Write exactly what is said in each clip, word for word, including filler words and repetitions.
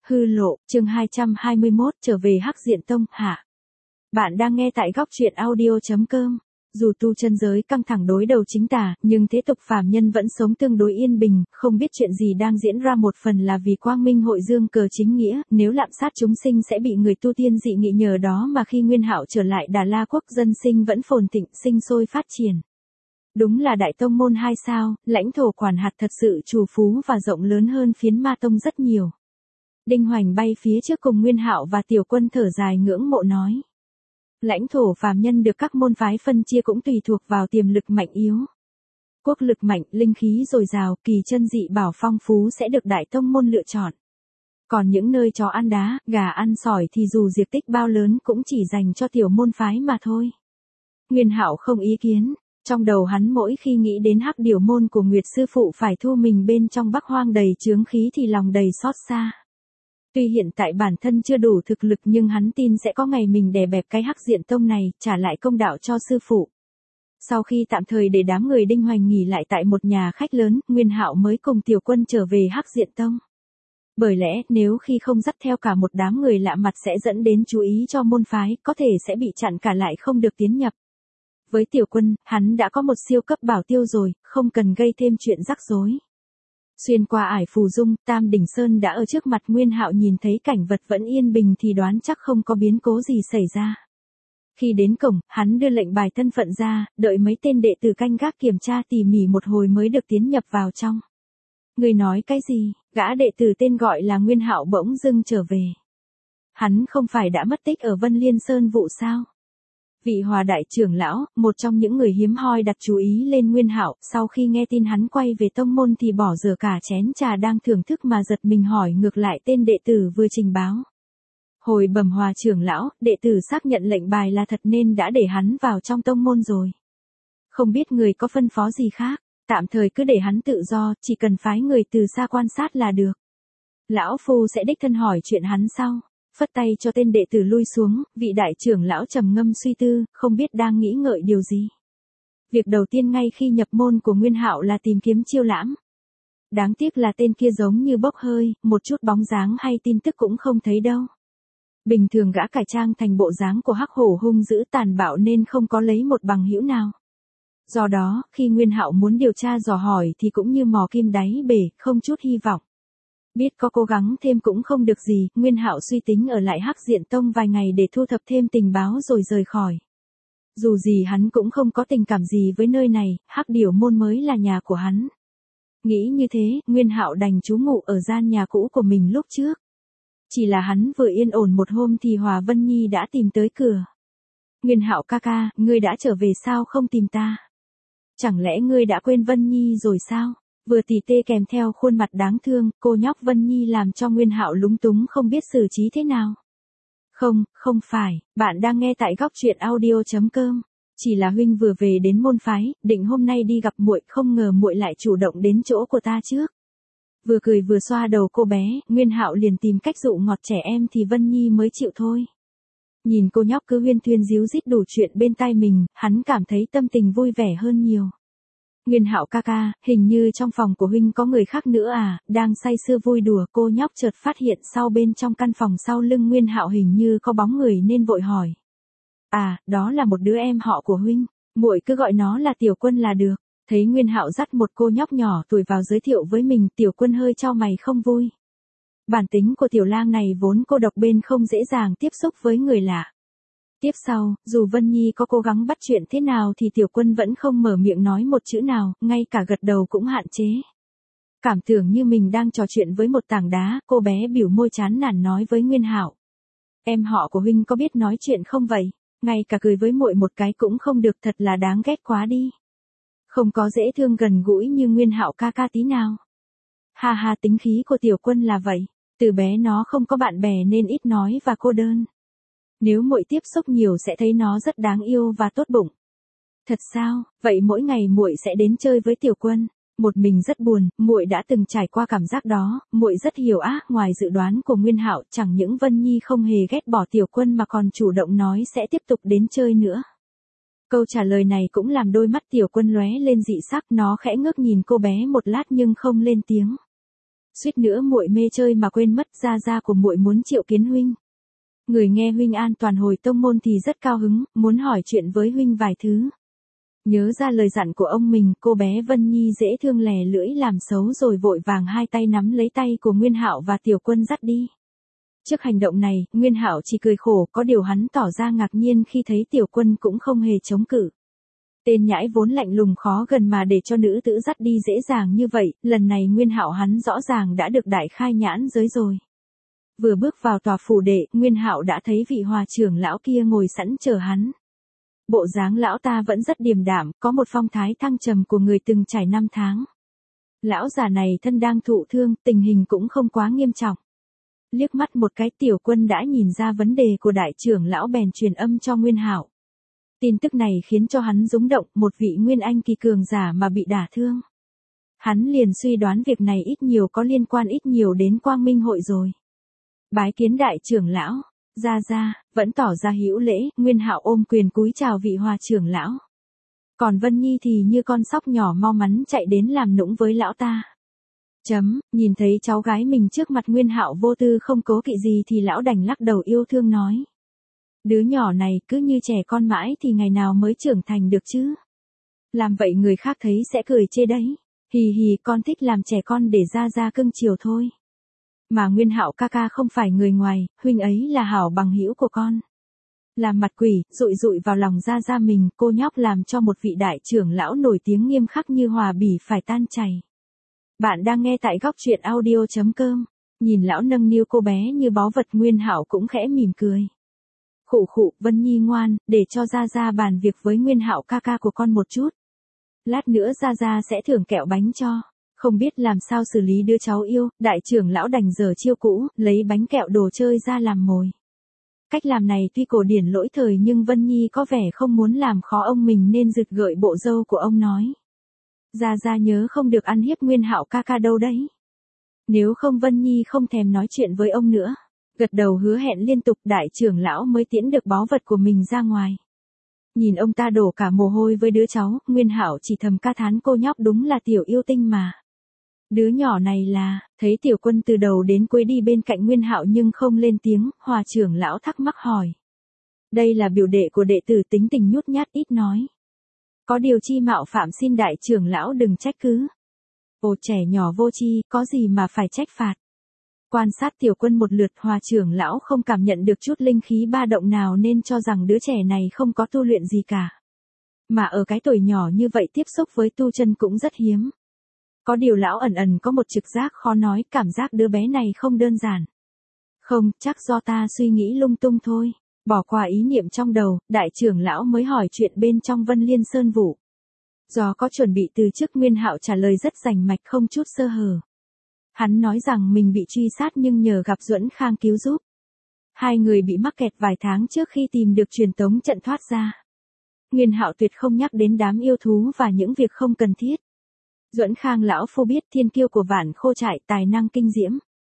Hư lộ, chương hai trăm hai mươi mốt, trở về Hắc Diện Tông, hạ. Bạn đang nghe tại góc truyện audio chấm com. Dù tu chân giới căng thẳng đối đầu chính tà, nhưng thế tục phàm nhân vẫn sống tương đối yên bình, không biết chuyện gì đang diễn ra. Một phần là vì Quang Minh hội dương cờ chính nghĩa, nếu lạm sát chúng sinh sẽ bị người tu tiên dị nghị, nhờ đó mà khi Nguyên Hạo trở lại Đà La quốc, dân sinh vẫn phồn thịnh, sinh sôi phát triển. Đúng là đại tông môn hai sao, lãnh thổ quản hạt thật sự trù phú và rộng lớn hơn Phiến Ma Tông rất nhiều. Đinh Hoành bay phía trước cùng Nguyên Hạo và Tiểu Quân thở dài ngưỡng mộ nói. Lãnh thổ phàm nhân được các môn phái phân chia cũng tùy thuộc vào tiềm lực mạnh yếu. Quốc lực mạnh, linh khí dồi dào, kỳ chân dị bảo phong phú sẽ được đại tông môn lựa chọn. Còn những nơi chó ăn đá, gà ăn sỏi thì dù diệt tích bao lớn cũng chỉ dành cho tiểu môn phái mà thôi. Nguyên Hạo không ý kiến. Trong đầu hắn mỗi khi nghĩ đến Hắc Điểu môn của Nguyệt sư phụ phải thu mình bên trong Bắc Hoang đầy chướng khí thì lòng đầy xót xa. Tuy hiện tại bản thân chưa đủ thực lực nhưng hắn tin sẽ có ngày mình đè bẹp cái Hắc Diện Tông này, trả lại công đạo cho sư phụ. Sau khi tạm thời để đám người Đinh Hoành nghỉ lại tại một nhà khách lớn, Nguyên Hạo mới cùng Tiểu Quân trở về Hắc Diện Tông. Bởi lẽ, nếu khi không dắt theo cả một đám người lạ mặt sẽ dẫn đến chú ý cho môn phái, có thể sẽ bị chặn cả lại không được tiến nhập. Với Tiểu Quân, hắn đã có một siêu cấp bảo tiêu rồi, không cần gây thêm chuyện rắc rối. Xuyên qua ải Phù Dung, Tam Đỉnh Sơn đã ở trước mặt Nguyên Hạo, nhìn thấy cảnh vật vẫn yên bình thì đoán chắc không có biến cố gì xảy ra. Khi đến cổng, hắn đưa lệnh bài thân phận ra, đợi mấy tên đệ tử canh gác kiểm tra tỉ mỉ một hồi mới được tiến nhập vào trong. Người nói cái gì? Gã đệ tử tên gọi là Nguyên Hạo bỗng dưng trở về. Hắn không phải đã mất tích ở Vân Liên Sơn vụ sao? Vị Hòa đại trưởng lão, một trong những người hiếm hoi đặt chú ý lên Nguyên Hạo, sau khi nghe tin hắn quay về tông môn thì bỏ dở cả chén trà đang thưởng thức mà giật mình hỏi ngược lại tên đệ tử vừa trình báo. Hồi bẩm Hòa trưởng lão, đệ tử xác nhận lệnh bài là thật nên đã để hắn vào trong tông môn rồi. Không biết người có phân phó gì khác, tạm thời cứ để hắn tự do, chỉ cần phái người từ xa quan sát là được. Lão phu sẽ đích thân hỏi chuyện hắn sau. Phất tay cho tên đệ tử lui xuống, vị đại trưởng lão trầm ngâm suy tư, không biết đang nghĩ ngợi điều gì. Việc đầu tiên ngay khi nhập môn của Nguyên Hạo là tìm kiếm Chiêu Lãm. Đáng tiếc là tên kia giống như bốc hơi, một chút bóng dáng hay tin tức cũng không thấy đâu. Bình thường gã cải trang thành bộ dáng của hắc hổ hung dữ tàn bạo nên không có lấy một bằng hữu nào. Do đó, khi Nguyên Hạo muốn điều tra dò hỏi thì cũng như mò kim đáy bể, không chút hy vọng. Biết có cố gắng thêm cũng không được gì, Nguyên Hạo suy tính ở lại Hắc Diện Tông vài ngày để thu thập thêm tình báo rồi rời khỏi. Dù gì hắn cũng không có tình cảm gì với nơi này, Hắc Điểu môn mới là nhà của hắn. Nghĩ như thế, Nguyên Hạo đành trú ngụ ở gian nhà cũ của mình lúc trước. Chỉ là hắn vừa yên ổn một hôm thì Hòa Vân Nhi đã tìm tới cửa. Nguyên Hạo ca ca, ngươi đã trở về sao không tìm ta? Chẳng lẽ ngươi đã quên Vân Nhi rồi sao? Vừa tỉ tê kèm theo khuôn mặt đáng thương, cô nhóc Vân Nhi làm cho Nguyên Hạo lúng túng không biết xử trí thế nào. Không, không phải, bạn đang nghe tại góc truyện audio chấm com. Chỉ là huynh vừa về đến môn phái, định hôm nay đi gặp muội, không ngờ muội lại chủ động đến chỗ của ta trước. Vừa cười vừa xoa đầu cô bé, Nguyên Hạo liền tìm cách dụ ngọt trẻ em thì Vân Nhi mới chịu thôi. Nhìn cô nhóc cứ huyên thuyên díu dít đủ chuyện bên tai mình, hắn cảm thấy tâm tình vui vẻ hơn nhiều. Nguyên Hạo ca ca, hình như trong phòng của huynh có người khác nữa à? Đang say sưa vui đùa, cô nhóc chợt phát hiện sau bên trong căn phòng sau lưng Nguyên Hạo hình như có bóng người nên vội hỏi. À, đó là một đứa em họ của huynh, muội cứ gọi nó là Tiểu Quân là được. Thấy Nguyên Hạo dắt một cô nhóc nhỏ tuổi vào giới thiệu với mình, Tiểu Quân hơi chau mày không vui. Bản tính của tiểu lang này vốn cô độc bên không dễ dàng tiếp xúc với người lạ. Tiếp sau, dù Vân Nhi có cố gắng bắt chuyện thế nào thì Tiểu Quân vẫn không mở miệng nói một chữ nào, ngay cả gật đầu cũng hạn chế. Cảm tưởng như mình đang trò chuyện với một tảng đá, cô bé bỉu môi chán nản nói với Nguyên Hạo. Em họ của huynh có biết nói chuyện không vậy? Ngay cả cười với muội một cái cũng không được, thật là đáng ghét quá đi. Không có dễ thương gần gũi như Nguyên Hạo ca ca tí nào. Ha ha, tính khí của Tiểu Quân là vậy, từ bé nó không có bạn bè nên ít nói và cô đơn. Nếu muội tiếp xúc nhiều sẽ thấy nó rất đáng yêu và tốt bụng. Thật sao? Vậy mỗi ngày muội sẽ đến chơi với Tiểu Quân. Một mình rất buồn, muội đã từng trải qua cảm giác đó, muội rất hiểu á. Ngoài dự đoán của Nguyên Hạo, chẳng những Vân Nhi không hề ghét bỏ Tiểu Quân mà còn chủ động nói sẽ tiếp tục đến chơi nữa. Câu trả lời này cũng làm đôi mắt Tiểu Quân lóe lên dị sắc, nó khẽ ngước nhìn cô bé một lát nhưng không lên tiếng. Suýt nữa muội mê chơi mà quên mất, gia gia của muội muốn triệu kiến huynh. Người nghe huynh an toàn hồi tông môn thì rất cao hứng, muốn hỏi chuyện với huynh vài thứ. Nhớ ra lời dặn của ông mình, cô bé Vân Nhi dễ thương lè lưỡi làm xấu rồi vội vàng hai tay nắm lấy tay của Nguyên Hạo và Tiểu Quân dắt đi. Trước hành động này, Nguyên Hạo chỉ cười khổ, có điều hắn tỏ ra ngạc nhiên khi thấy Tiểu Quân cũng không hề chống cự. Tên nhãi vốn lạnh lùng khó gần mà để cho nữ tử dắt đi dễ dàng như vậy, lần này Nguyên Hạo hắn rõ ràng đã được đại khai nhãn giới rồi. Vừa bước vào tòa phủ đệ, Nguyên Hạo đã thấy vị hòa trưởng lão kia ngồi sẵn chờ hắn. Bộ dáng lão ta vẫn rất điềm đạm, có một phong thái thăng trầm của người từng trải năm tháng. Lão già này thân đang thụ thương, tình hình cũng không quá nghiêm trọng. Liếc mắt một cái, Tiểu Quân đã nhìn ra vấn đề của đại trưởng lão bèn truyền âm cho Nguyên Hạo. Tin tức này khiến cho hắn rúng động, một vị nguyên anh kỳ cường giả mà bị đả thương. Hắn liền suy đoán việc này ít nhiều có liên quan ít nhiều đến Quang Minh hội rồi. Bái kiến đại trưởng lão, ra ra, vẫn tỏ ra hữu lễ, Nguyên Hạo ôm quyền cúi chào vị hòa trưởng lão. Còn Vân Nhi thì như con sóc nhỏ mau mắn chạy đến làm nũng với lão ta. Chấm, nhìn thấy cháu gái mình trước mặt Nguyên Hạo vô tư không cố kỵ gì thì lão đành lắc đầu yêu thương nói. Đứa nhỏ này cứ như trẻ con mãi thì ngày nào mới trưởng thành được chứ. Làm vậy người khác thấy sẽ cười chê đấy. Hì hì, con thích làm trẻ con để ra ra cưng chiều thôi. Mà Nguyên Hạo ca ca không phải người ngoài, huynh ấy là hảo bằng hữu của con. Làm mặt quỷ, dụi dụi vào lòng ra ra mình, cô nhóc làm cho một vị đại trưởng lão nổi tiếng nghiêm khắc như hòa bỉ phải tan chảy. Bạn đang nghe tại góc truyện audio chấm com. Nhìn lão nâng niu cô bé như báu vật, Nguyên Hạo cũng khẽ mỉm cười. Khụ khụ, Vân Nhi ngoan, để cho ra ra bàn việc với Nguyên Hạo ca ca của con một chút. Lát nữa ra ra sẽ thưởng kẹo bánh cho. Không biết làm sao xử lý đứa cháu yêu, đại trưởng lão đành giở chiêu cũ, lấy bánh kẹo đồ chơi ra làm mồi. Cách làm này tuy cổ điển lỗi thời nhưng Vân Nhi có vẻ không muốn làm khó ông mình nên rực gợi bộ râu của ông nói. Ra ra nhớ không được ăn hiếp Nguyên Hạo ca ca đâu đấy. Nếu không Vân Nhi không thèm nói chuyện với ông nữa. Gật đầu hứa hẹn liên tục, đại trưởng lão mới tiễn được báu vật của mình ra ngoài. Nhìn ông ta đổ cả mồ hôi với đứa cháu, Nguyên Hạo chỉ thầm ca thán cô nhóc đúng là tiểu yêu tinh mà. Đứa nhỏ này là, thấy Tiểu Quân từ đầu đến cuối đi bên cạnh Nguyên Hạo nhưng không lên tiếng, hòa trưởng lão thắc mắc hỏi. Đây là biểu đệ của đệ tử tính tình nhút nhát ít nói. Có điều chi mạo phạm xin đại trưởng lão đừng trách cứ. Ồ, trẻ nhỏ vô chi, có gì mà phải trách phạt. Quan sát Tiểu Quân một lượt, hòa trưởng lão không cảm nhận được chút linh khí ba động nào nên cho rằng đứa trẻ này không có tu luyện gì cả. Mà ở cái tuổi nhỏ như vậy tiếp xúc với tu chân cũng rất hiếm. Có điều lão ẩn ẩn có một trực giác khó nói, cảm giác đứa bé này không đơn giản. Không, chắc do ta suy nghĩ lung tung thôi. Bỏ qua ý niệm trong đầu, đại trưởng lão mới hỏi chuyện bên trong Vân Liên Sơn Vũ. Do có chuẩn bị từ trước, Nguyên Hạo trả lời rất rành mạch không chút sơ hở. Hắn nói rằng mình bị truy sát nhưng nhờ gặp Duẫn Khang cứu giúp. Hai người bị mắc kẹt vài tháng trước khi tìm được truyền tống trận thoát ra. Nguyên Hạo tuyệt không nhắc đến đám yêu thú và những việc không cần thiết. Duẫn Khang lão phu biết thiên kiêu của Vạn Khô trại, tài năng kinh diễm.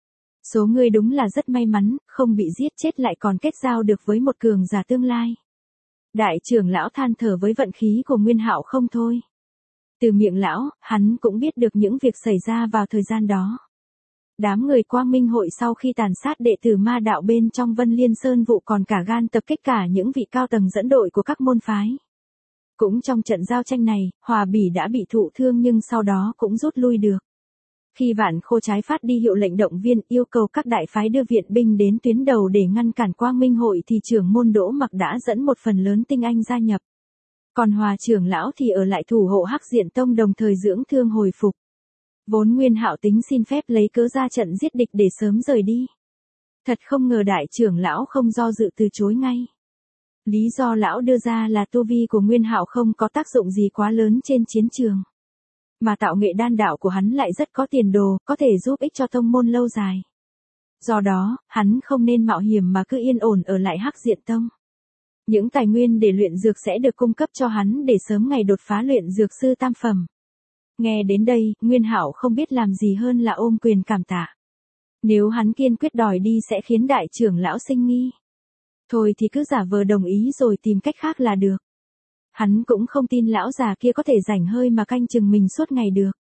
Số người đúng là rất may mắn, không bị giết chết lại còn kết giao được với một cường giả tương lai. Đại trưởng lão than thở với vận khí của Nguyên Hạo không thôi. Từ miệng lão, hắn cũng biết được những việc xảy ra vào thời gian đó. Đám người Quang Minh hội sau khi tàn sát đệ tử ma đạo bên trong Vân Liên Sơn Vụ còn cả gan tập kích cả những vị cao tầng dẫn đội của các môn phái. Cũng trong trận giao tranh này, Hòa Bỉ đã bị thụ thương nhưng sau đó cũng rút lui được. Khi Vạn Khô trái phát đi hiệu lệnh động viên yêu cầu các đại phái đưa viện binh đến tuyến đầu để ngăn cản Quang Minh hội thì trưởng môn Đỗ Mặc đã dẫn một phần lớn tinh anh gia nhập. Còn Hòa trưởng lão thì ở lại thủ hộ Hắc Diện Tông đồng thời dưỡng thương hồi phục. Vốn Nguyên Hạo tính xin phép lấy cớ ra trận giết địch để sớm rời đi. Thật không ngờ đại trưởng lão không do dự từ chối ngay. Lý do lão đưa ra là tu vi của Nguyên Hạo không có tác dụng gì quá lớn trên chiến trường. Mà tạo nghệ đan đạo của hắn lại rất có tiền đồ, có thể giúp ích cho tông môn lâu dài. Do đó, hắn không nên mạo hiểm mà cứ yên ổn ở lại Hắc Diện Tông. Những tài nguyên để luyện dược sẽ được cung cấp cho hắn để sớm ngày đột phá luyện dược sư tam phẩm. Nghe đến đây, Nguyên Hạo không biết làm gì hơn là ôm quyền cảm tạ. Nếu hắn kiên quyết đòi đi sẽ khiến đại trưởng lão sinh nghi. Thôi thì cứ giả vờ đồng ý rồi tìm cách khác là được. Hắn cũng không tin lão già kia có thể rảnh hơi mà canh chừng mình suốt ngày được.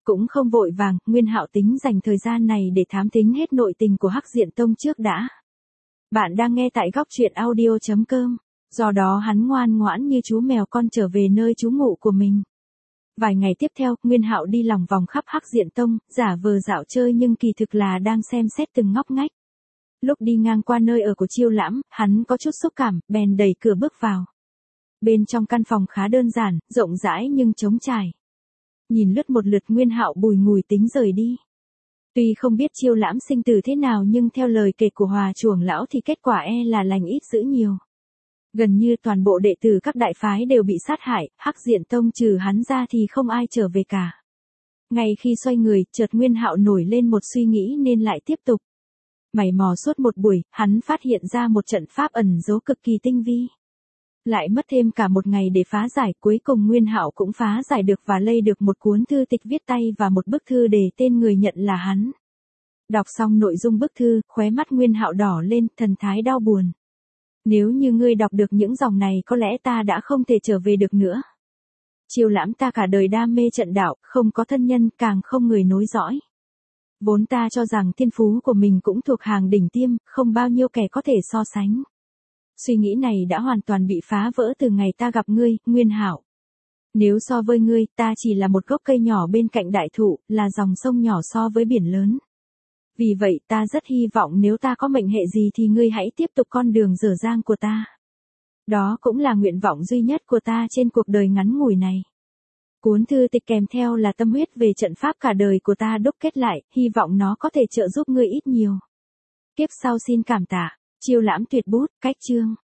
Cũng không vội vàng, Nguyên Hạo tính dành thời gian này để thám thính hết nội tình của Hắc Diện Tông trước đã. Bạn đang nghe tại góc truyện audio.com, do đó hắn ngoan ngoãn như chú mèo con trở về nơi trú ngụ của mình. Vài ngày tiếp theo, Nguyên Hạo đi lòng vòng khắp Hắc Diện Tông, giả vờ dạo chơi nhưng kỳ thực là đang xem xét từng ngóc ngách. Lúc đi ngang qua nơi ở của Chiêu Lãm, hắn có chút xúc cảm, bèn đẩy cửa bước vào. Bên trong căn phòng khá đơn giản, rộng rãi nhưng trống trải. Nhìn lướt một lượt, Nguyên Hạo bùi ngùi tính rời đi. Tuy không biết Chiêu Lãm sinh tử thế nào nhưng theo lời kể của Hòa Chuồng lão thì kết quả e là lành ít dữ nhiều. Gần như toàn bộ đệ tử các đại phái đều bị sát hại, Hắc Diện Tông trừ hắn ra thì không ai trở về cả. Ngay khi xoay người, chợt Nguyên Hạo nổi lên một suy nghĩ nên lại tiếp tục. Mày mò suốt một buổi, hắn phát hiện ra một trận pháp ẩn giấu cực kỳ tinh vi. Lại mất thêm cả một ngày để phá giải, cuối cùng Nguyên Hạo cũng phá giải được và lây được một cuốn thư tịch viết tay và một bức thư để tên người nhận là hắn. Đọc xong nội dung bức thư, khóe mắt Nguyên Hạo đỏ lên, thần thái đau buồn. Nếu như ngươi đọc được những dòng này có lẽ ta đã không thể trở về được nữa. Chiêu Lãm ta cả đời đam mê trận đạo, không có thân nhân, càng không người nối dõi. Vốn ta cho rằng thiên phú của mình cũng thuộc hàng đỉnh tiêm, không bao nhiêu kẻ có thể so sánh. Suy nghĩ này đã hoàn toàn bị phá vỡ từ ngày ta gặp ngươi, Nguyên Hạo. Nếu so với ngươi, ta chỉ là một gốc cây nhỏ bên cạnh đại thụ, là dòng sông nhỏ so với biển lớn. Vì vậy ta rất hy vọng nếu ta có mệnh hệ gì thì ngươi hãy tiếp tục con đường dở dang của ta. Đó cũng là nguyện vọng duy nhất của ta trên cuộc đời ngắn ngủi này. Cuốn thư tịch kèm theo là tâm huyết về trận pháp cả đời của ta đúc kết lại, hy vọng nó có thể trợ giúp ngươi ít nhiều. Kiếp sau xin cảm tạ. Chiêu Lãm tuyệt bút, cách chương.